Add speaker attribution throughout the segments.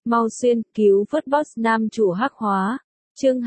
Speaker 1: Mau xuyên cứu vớt boss nam chủ hắc hóa. Chương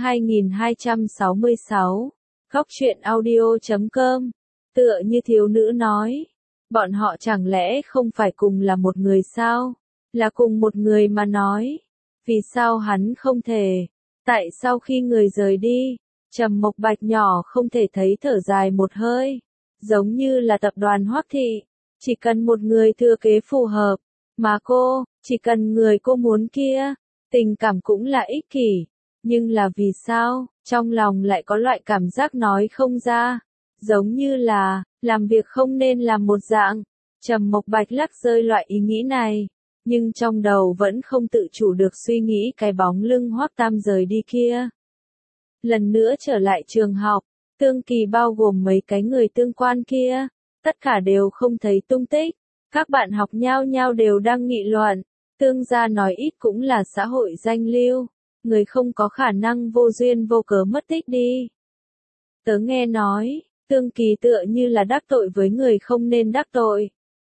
Speaker 1: 2266. Góc truyện audio.com. Tựa như thiếu nữ nói. Bọn họ chẳng lẽ không phải cùng là một người sao? Là cùng một người mà nói. Vì sao hắn không thể? Tại sao khi người rời đi, Trầm Mộc Bạch nhỏ không thể thấy thở dài một hơi? Giống như là tập đoàn Hoắc Thị. Chỉ cần một người thừa kế phù hợp. Mà cô, chỉ cần người cô muốn kia. Tình cảm cũng là ích kỷ. Nhưng là vì sao, trong lòng lại có loại cảm giác nói không ra. Giống như là, làm việc không nên làm một dạng. Trầm Mộc Bạch lắc rơi loại ý nghĩ này. Nhưng trong đầu vẫn không tự chủ được suy nghĩ cái bóng lưng Hoắc Tam rời đi kia. Lần nữa trở lại trường học, Tương Kỳ bao gồm mấy cái người tương quan kia. Tất cả đều không thấy tung tích. Các bạn học nhao nhao đều đang nghị luận. Tương gia nói ít cũng là xã hội danh lưu. Người không có khả năng vô duyên vô cớ mất tích đi. Tớ nghe nói, Tương Kỳ tựa như là đắc tội với người không nên đắc tội.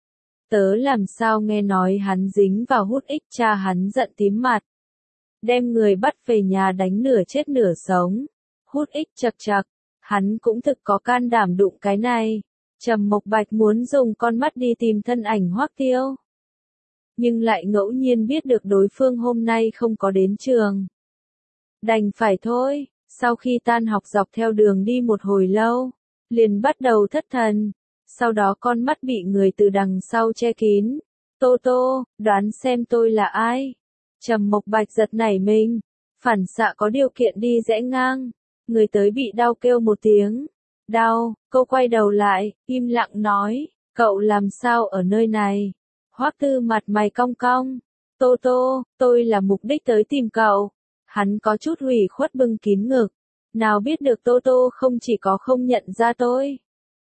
Speaker 1: Tớ làm sao nghe nói hắn dính vào hút ích, cha hắn giận tím mặt. Đem người bắt về nhà đánh nửa chết nửa sống. Hút ích chật chật, hắn cũng thực có can đảm đụng cái này. Trầm Mộc Bạch muốn dùng con mắt đi tìm thân ảnh Hoắc Tiêu. Nhưng lại ngẫu nhiên biết được đối phương hôm nay không có đến trường. Đành phải thôi, sau khi tan học dọc theo đường đi một hồi lâu, liền bắt đầu thất thần. Sau đó con mắt bị người từ đằng sau che kín. Tô Tô, đoán xem tôi là ai? Trầm Mộc Bạch giật nảy mình, phản xạ có điều kiện đi rẽ ngang. Người tới bị đau kêu một tiếng. Đau, cô quay đầu lại, im lặng nói, cậu làm sao ở nơi này? Hoắc Tư mặt mày cong cong. Tô Tô, tôi là mục đích tới tìm cậu. Hắn có chút ủy khuất bưng kín ngực. Nào biết được Tô Tô không chỉ có không nhận ra tôi,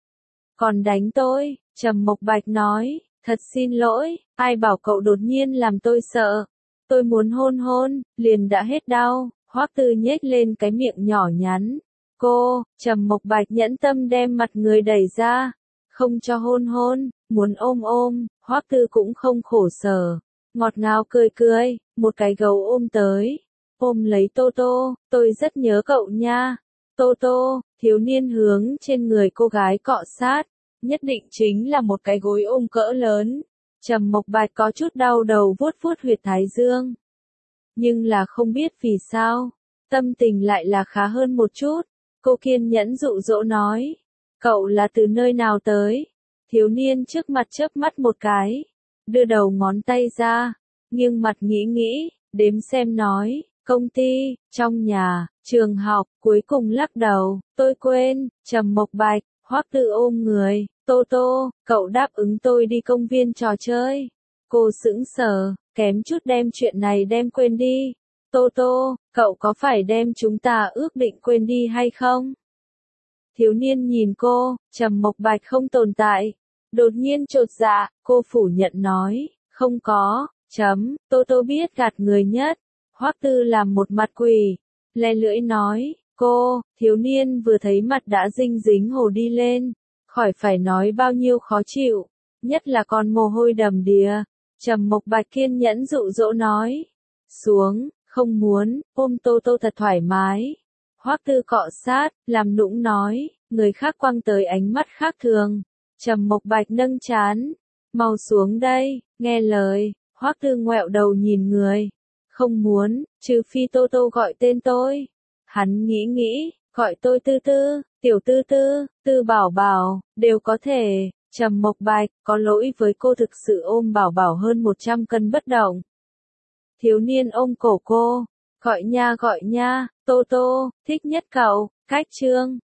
Speaker 1: còn đánh tôi. Trầm Mộc Bạch nói, thật xin lỗi, ai bảo cậu đột nhiên làm tôi sợ. Tôi muốn hôn hôn, liền đã hết đau. Hoắc Tư nhếch lên cái miệng nhỏ nhắn. Cô, Trầm Mộc Bạch nhẫn tâm đem mặt người đẩy ra. Không cho hôn hôn, muốn ôm ôm. Hoắc Tư cũng không khổ sở. Ngọt ngào cười cười, một cái gấu ôm tới. Ôm lấy Tô Tô, tôi rất nhớ cậu nha. Tô Tô, thiếu niên hướng trên người cô gái cọ sát. Nhất định chính là một cái gối ôm cỡ lớn. Trầm Mộc Bạch có chút đau đầu vuốt vuốt huyệt thái dương. Nhưng là không biết vì sao, tâm tình lại là khá hơn một chút. Cô kiên nhẫn dụ dỗ nói, cậu là từ nơi nào tới? Thiếu niên trước mặt chớp mắt một cái, đưa đầu ngón tay ra, nghiêng mặt nghĩ nghĩ, đếm xem nói, công ty, trong nhà, trường học, cuối cùng lắc đầu, tôi quên. Trầm Mộc Bạch, Hoắc Tư ôm người, Tô Tô, cậu đáp ứng tôi đi công viên trò chơi. Cô sững sờ, kém chút đem chuyện này đem quên đi. Tô Tô, cậu có phải đem chúng ta ước định quên đi hay không? Thiếu niên nhìn cô, Trầm Mộc Bạch không tồn tại. Đột nhiên chột dạ, cô phủ nhận nói, không có, Tô Tô biết gạt người nhất. Hoắc Tư làm một mặt quỷ, le lưỡi nói, cô, thiếu niên vừa thấy mặt đã dinh dính hồ đi lên. Khỏi phải nói bao nhiêu khó chịu, nhất là con mồ hôi đầm đìa. Trầm Mộc Bạch kiên nhẫn dụ dỗ nói, xuống, không muốn, ôm Tô Tô thật thoải mái. Hoắc Tư cọ sát, làm nũng nói, người khác quăng tới ánh mắt khác thường. Trầm Mộc Bạch nâng trán, mau xuống đây, nghe lời. Hoắc Tư ngoẹo đầu nhìn người, không muốn, trừ phi Tô Tô gọi tên tôi. Hắn nghĩ nghĩ, gọi tôi Tư Tư, Tiểu Tư Tư, Tư Bảo Bảo, đều có thể. Trầm Mộc Bạch, có lỗi với cô thực sự ôm Bảo Bảo hơn 100 cân bất động. Thiếu niên ôm cổ cô, gọi nha, Tô Tô, thích nhất cậu, cách chương.